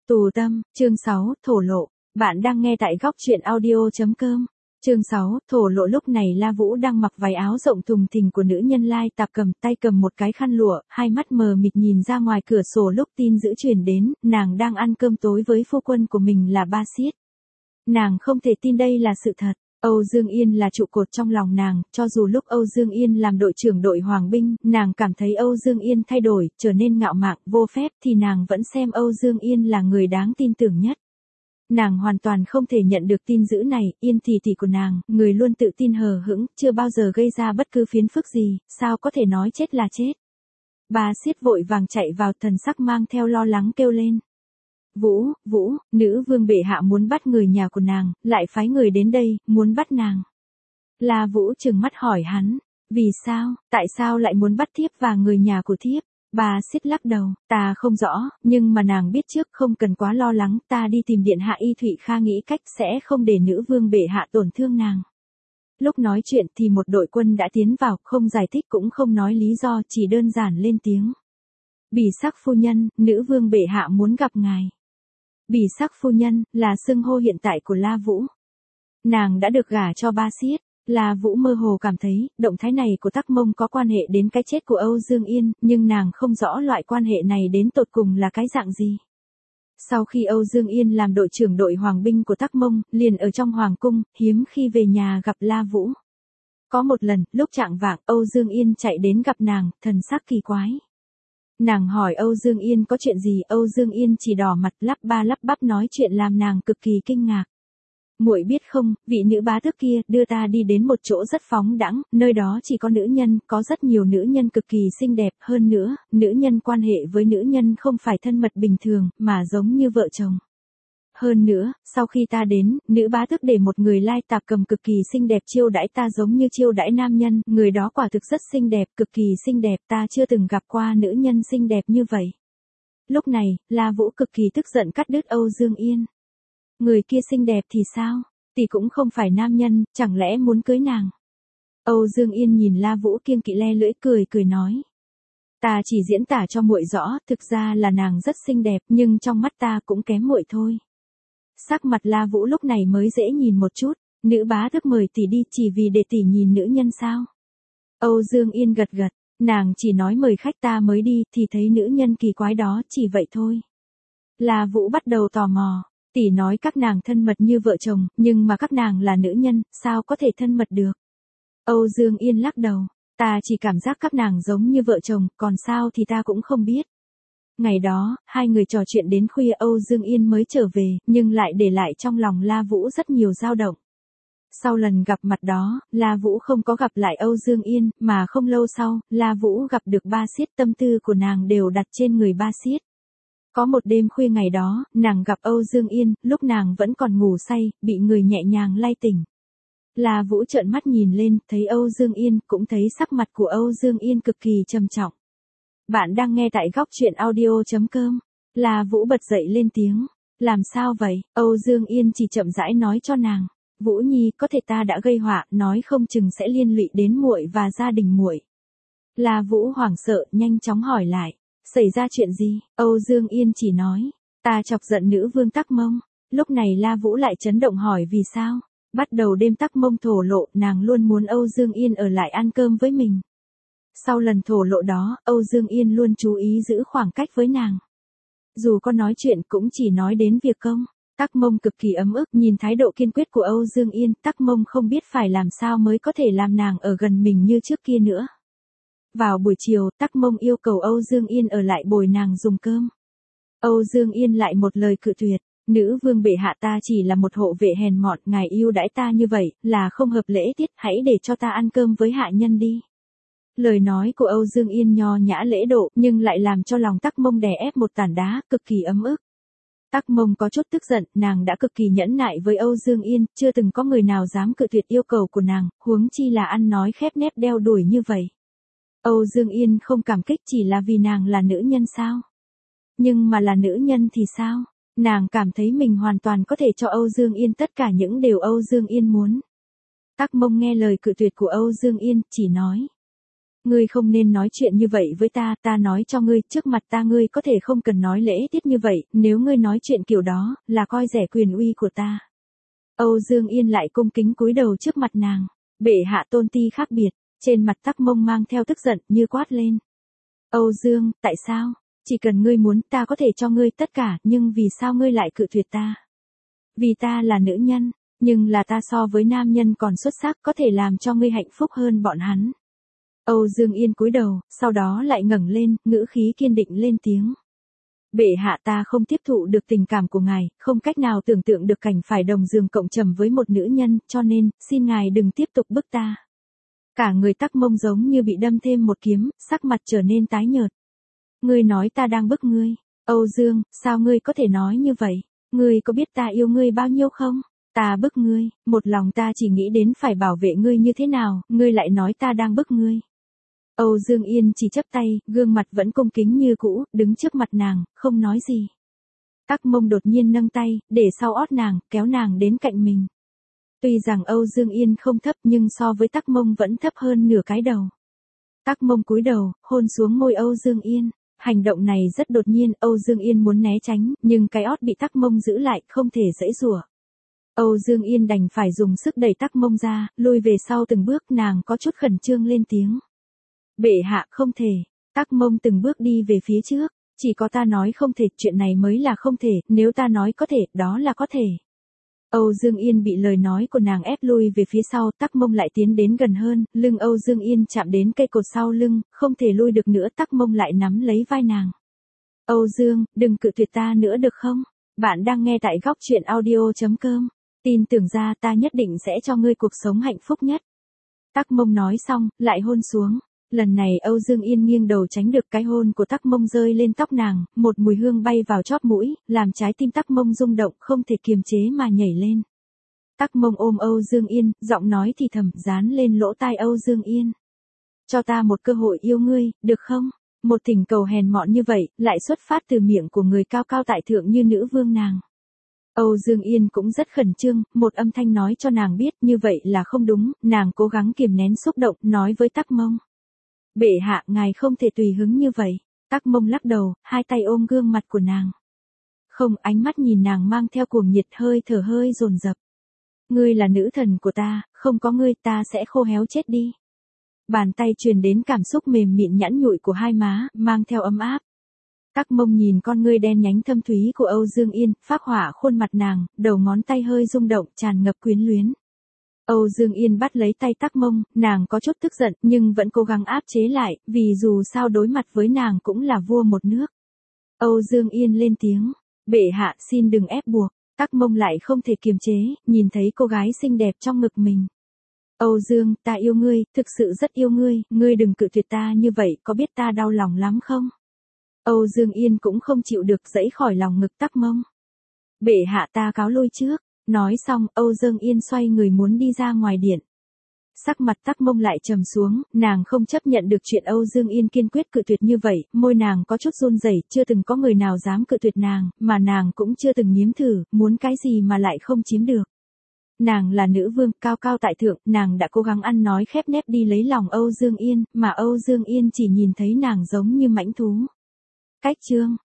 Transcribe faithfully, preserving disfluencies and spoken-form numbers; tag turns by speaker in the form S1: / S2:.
S1: Tù tâm, chương sáu, thổ lộ. Bạn đang nghe tại góc truyện audio.com. Chương sáu, thổ lộ. Lúc này La Vũ đang mặc váy áo rộng thùng thình của nữ nhân lai tạp, cầm tay cầm một cái khăn lụa, hai mắt mờ mịt nhìn ra ngoài cửa sổ. Lúc tin dữ truyền đến, nàng đang ăn cơm tối với phu quân của mình là Ba Siết. Nàng không thể tin đây là sự thật. Âu Dương Yên là trụ cột trong lòng nàng, cho dù lúc Âu Dương Yên làm đội trưởng đội Hoàng binh, nàng cảm thấy Âu Dương Yên thay đổi, trở nên ngạo mạn, vô phép thì nàng vẫn xem Âu Dương Yên là người đáng tin tưởng nhất. Nàng hoàn toàn không thể nhận được tin dữ này. Yên tỷ tỷ của nàng, người luôn tự tin hờ hững, chưa bao giờ gây ra bất cứ phiền phức gì, sao có thể nói chết là chết. Ba Siết vội vàng chạy vào, thần sắc mang theo lo lắng kêu lên. Vũ, Vũ, nữ vương bệ hạ muốn bắt người nhà của nàng, lại phái người đến đây, muốn bắt nàng. La Vũ trừng mắt hỏi hắn, vì sao, tại sao lại muốn bắt thiếp và người nhà của thiếp? Ba Siết lắc đầu, ta không rõ, nhưng mà nàng biết trước, không cần quá lo lắng, ta đi tìm điện hạ Y Thụy Kha nghĩ cách sẽ không để nữ vương bệ hạ tổn thương nàng. Lúc nói chuyện thì một đội quân đã tiến vào, không giải thích cũng không nói lý do, chỉ đơn giản lên tiếng. Bỉ sắc phu nhân, nữ vương bệ hạ muốn gặp ngài. Bỉ sắc phu nhân, là xưng hô hiện tại của La Vũ. Nàng đã được gả cho Ba Siết. La Vũ mơ hồ cảm thấy, động thái này của Tắc Mông có quan hệ đến cái chết của Âu Dương Yên, nhưng nàng không rõ loại quan hệ này đến tột cùng là cái dạng gì. Sau khi Âu Dương Yên làm đội trưởng đội Hoàng binh của Tắc Mông, liền ở trong Hoàng cung, hiếm khi về nhà gặp La Vũ. Có một lần, lúc chạng vạng, Âu Dương Yên chạy đến gặp nàng, thần sắc kỳ quái. Nàng hỏi Âu Dương Yên có chuyện gì, Âu Dương Yên chỉ đỏ mặt lắp ba lắp bắp nói chuyện làm nàng cực kỳ kinh ngạc. Muội biết không, vị nữ bá tước kia đưa ta đi đến một chỗ rất phóng đãng, nơi đó chỉ có nữ nhân, có rất nhiều nữ nhân cực kỳ xinh đẹp, hơn nữa, nữ nhân quan hệ với nữ nhân không phải thân mật bình thường, mà giống như vợ chồng. Hơn nữa, sau khi ta đến, nữ bá tước để một người lai tạp cầm cực kỳ xinh đẹp chiêu đãi ta giống như chiêu đãi nam nhân, người đó quả thực rất xinh đẹp, cực kỳ xinh đẹp, ta chưa từng gặp qua nữ nhân xinh đẹp như vậy. Lúc này, La Vũ cực kỳ tức giận cắt đứt Âu Dương Yên. Người kia xinh đẹp thì sao? Tỷ cũng không phải nam nhân, chẳng lẽ muốn cưới nàng? Âu Dương Yên nhìn La Vũ kiêng kỵ le lưỡi cười cười nói. Ta chỉ diễn tả cho muội rõ, thực ra là nàng rất xinh đẹp, nhưng trong mắt ta cũng kém muội thôi. Sắc mặt La Vũ lúc này mới dễ nhìn một chút, nữ bá tước mời tỷ đi chỉ vì để tỷ nhìn nữ nhân sao? Âu Dương Yên gật gật, nàng chỉ nói mời khách ta mới đi thì thấy nữ nhân kỳ quái đó, chỉ vậy thôi. La Vũ bắt đầu tò mò. Tỷ nói các nàng thân mật như vợ chồng, nhưng mà các nàng là nữ nhân, sao có thể thân mật được? Âu Dương Yên lắc đầu, ta chỉ cảm giác các nàng giống như vợ chồng, còn sao thì ta cũng không biết. Ngày đó, hai người trò chuyện đến khuya, Âu Dương Yên mới trở về, nhưng lại để lại trong lòng La Vũ rất nhiều dao động. Sau lần gặp mặt đó, La Vũ không có gặp lại Âu Dương Yên, mà không lâu sau, La Vũ gặp được Ba Siết, tâm tư của nàng đều đặt trên người Ba Siết. Có một đêm khuya ngày đó, nàng gặp Âu Dương Yên, lúc nàng vẫn còn ngủ say, bị người nhẹ nhàng lay tỉnh. La Vũ trợn mắt nhìn lên, thấy Âu Dương Yên, cũng thấy sắc mặt của Âu Dương Yên cực kỳ trầm trọng. Bạn đang nghe tại góc truyện audio.com. La Vũ bật dậy lên tiếng. Làm sao vậy? Âu Dương Yên chỉ chậm rãi nói cho nàng. Vũ Nhi, có thể ta đã gây họa, nói không chừng sẽ liên lụy đến muội và gia đình muội. La Vũ hoảng sợ, nhanh chóng hỏi lại. Xảy ra chuyện gì? Âu Dương Yên chỉ nói, ta chọc giận nữ vương Tắc Mông. Lúc này La Vũ lại chấn động hỏi vì sao? Bắt đầu đêm Tắc Mông thổ lộ, nàng luôn muốn Âu Dương Yên ở lại ăn cơm với mình. Sau lần thổ lộ đó, Âu Dương Yên luôn chú ý giữ khoảng cách với nàng. Dù có nói chuyện cũng chỉ nói đến việc công. Tắc Mông cực kỳ ấm ức, nhìn thái độ kiên quyết của Âu Dương Yên, Tắc Mông không biết phải làm sao mới có thể làm nàng ở gần mình như trước kia nữa. Vào buổi chiều, Tắc Mông yêu cầu Âu Dương Yên ở lại bồi nàng dùng cơm. Âu Dương Yên lại một lời cự tuyệt, nữ vương bệ hạ, ta chỉ là một hộ vệ hèn mọn, ngài yêu đãi ta như vậy, là không hợp lễ tiết, hãy để cho ta ăn cơm với hạ nhân đi. Lời nói của Âu Dương Yên nho nhã lễ độ, nhưng lại làm cho lòng Tắc Mông đè ép một tảng đá, cực kỳ ấm ức. Tắc Mông có chút tức giận, nàng đã cực kỳ nhẫn nại với Âu Dương Yên, chưa từng có người nào dám cự tuyệt yêu cầu của nàng, huống chi là ăn nói khép nép đeo đuổi như vậy. Âu Dương Yên không cảm kích chỉ là vì nàng là nữ nhân sao? Nhưng mà là nữ nhân thì sao? Nàng cảm thấy mình hoàn toàn có thể cho Âu Dương Yên tất cả những điều Âu Dương Yên muốn. Tắc Mông nghe lời cự tuyệt của Âu Dương Yên, chỉ nói. Ngươi không nên nói chuyện như vậy với ta, ta nói cho ngươi, trước mặt ta ngươi có thể không cần nói lễ tiết như vậy, nếu ngươi nói chuyện kiểu đó, là coi rẻ quyền uy của ta. Âu Dương Yên lại cung kính cúi đầu trước mặt nàng. Bệ hạ tôn ti khác biệt, trên mặt Tắc Mông mang theo tức giận, như quát lên. Âu Dương, tại sao? Chỉ cần ngươi muốn, ta có thể cho ngươi tất cả, nhưng vì sao ngươi lại cự tuyệt ta? Vì ta là nữ nhân, nhưng là ta so với nam nhân còn xuất sắc, có thể làm cho ngươi hạnh phúc hơn bọn hắn. Âu Dương Yên cúi đầu, sau đó lại ngẩng lên, ngữ khí kiên định lên tiếng. Bệ hạ, ta không tiếp thụ được tình cảm của ngài, không cách nào tưởng tượng được cảnh phải đồng giường cộng trầm với một nữ nhân, cho nên, xin ngài đừng tiếp tục bức ta. Cả người Tắc Mông giống như bị đâm thêm một kiếm, sắc mặt trở nên tái nhợt. Ngươi nói ta đang bức ngươi. Âu Dương, sao ngươi có thể nói như vậy? Ngươi có biết ta yêu ngươi bao nhiêu không? Ta bức ngươi, một lòng ta chỉ nghĩ đến phải bảo vệ ngươi như thế nào, ngươi lại nói ta đang bức ngươi. Âu Dương Yên chỉ chắp tay, gương mặt vẫn cung kính như cũ, đứng trước mặt nàng, không nói gì. Tắc Mông đột nhiên nâng tay, để sau ót nàng, kéo nàng đến cạnh mình. Tuy rằng Âu Dương Yên không thấp nhưng so với Tắc Mông vẫn thấp hơn nửa cái đầu. Tắc Mông cúi đầu, hôn xuống môi Âu Dương Yên. Hành động này rất đột nhiên, Âu Dương Yên muốn né tránh, nhưng cái ót bị Tắc Mông giữ lại, không thể giãy giụa. Âu Dương Yên đành phải dùng sức đẩy Tắc Mông ra, lùi về sau từng bước, nàng có chút khẩn trương lên tiếng. Bệ hạ, không thể. Tắc Mông từng bước đi về phía trước, chỉ có ta nói không thể, chuyện này mới là không thể, nếu ta nói có thể, đó là có thể. Âu Dương Yên bị lời nói của nàng ép lui về phía sau, Tắc Mông lại tiến đến gần hơn, lưng Âu Dương Yên chạm đến cây cột sau lưng, không thể lui được nữa, Tắc Mông lại nắm lấy vai nàng. Âu Dương, đừng cự tuyệt ta nữa được không? Bạn đang nghe tại góc truyện audio chấm com. Tin tưởng ra ta nhất định sẽ cho ngươi cuộc sống hạnh phúc nhất. Tắc Mông nói xong, lại hôn xuống. Lần này Âu Dương Yên nghiêng đầu tránh được cái hôn của Tắc Mông rơi lên tóc nàng, một mùi hương bay vào chóp mũi, làm trái tim Tắc Mông rung động, không thể kiềm chế mà nhảy lên. Tắc Mông ôm Âu Dương Yên, giọng nói thì thầm, dán lên lỗ tai Âu Dương Yên. Cho ta một cơ hội yêu ngươi, được không? Một thỉnh cầu hèn mọn như vậy, lại xuất phát từ miệng của người cao cao tại thượng như nữ vương nàng. Âu Dương Yên cũng rất khẩn trương, một âm thanh nói cho nàng biết như vậy là không đúng, nàng cố gắng kiềm nén xúc động, nói với Tắc Mông. Bệ hạ, ngài không thể tùy hứng như vậy. Tắc Mông lắc đầu, hai tay ôm gương mặt của nàng. Không, ánh mắt nhìn nàng mang theo cuồng nhiệt, hơi thở hơi dồn dập. Ngươi là nữ thần của ta, không có ngươi ta sẽ khô héo chết đi. Bàn tay truyền đến cảm xúc mềm mịn nhẵn nhụi của hai má, mang theo ấm áp. Tắc Mông nhìn con ngươi đen nhánh thâm thúy của Âu Dương Yên, phác họa khuôn mặt nàng, đầu ngón tay hơi rung động, tràn ngập quyến luyến. Âu Dương Yên bắt lấy tay Tắc Mông, nàng có chút tức giận, nhưng vẫn cố gắng áp chế lại, vì dù sao đối mặt với nàng cũng là vua một nước. Âu Dương Yên lên tiếng, bệ hạ xin đừng ép buộc, Tắc Mông lại không thể kiềm chế, nhìn thấy cô gái xinh đẹp trong ngực mình. Âu Dương, ta yêu ngươi, thực sự rất yêu ngươi, ngươi đừng cự tuyệt ta như vậy, có biết ta đau lòng lắm không? Âu Dương Yên cũng không chịu được dãy khỏi lòng ngực Tắc Mông. Bệ hạ ta cáo lui trước. Nói xong, Âu Dương Yên xoay người muốn đi ra ngoài điện. Sắc mặt Tắc Mông lại trầm xuống, nàng không chấp nhận được chuyện Âu Dương Yên kiên quyết cự tuyệt như vậy, môi nàng có chút run rẩy, chưa từng có người nào dám cự tuyệt nàng, mà nàng cũng chưa từng nếm thử, muốn cái gì mà lại không chiếm được. Nàng là nữ vương, cao cao tại thượng, nàng đã cố gắng ăn nói khép nép đi lấy lòng Âu Dương Yên, mà Âu Dương Yên chỉ nhìn thấy nàng giống như mãnh thú. Cách chương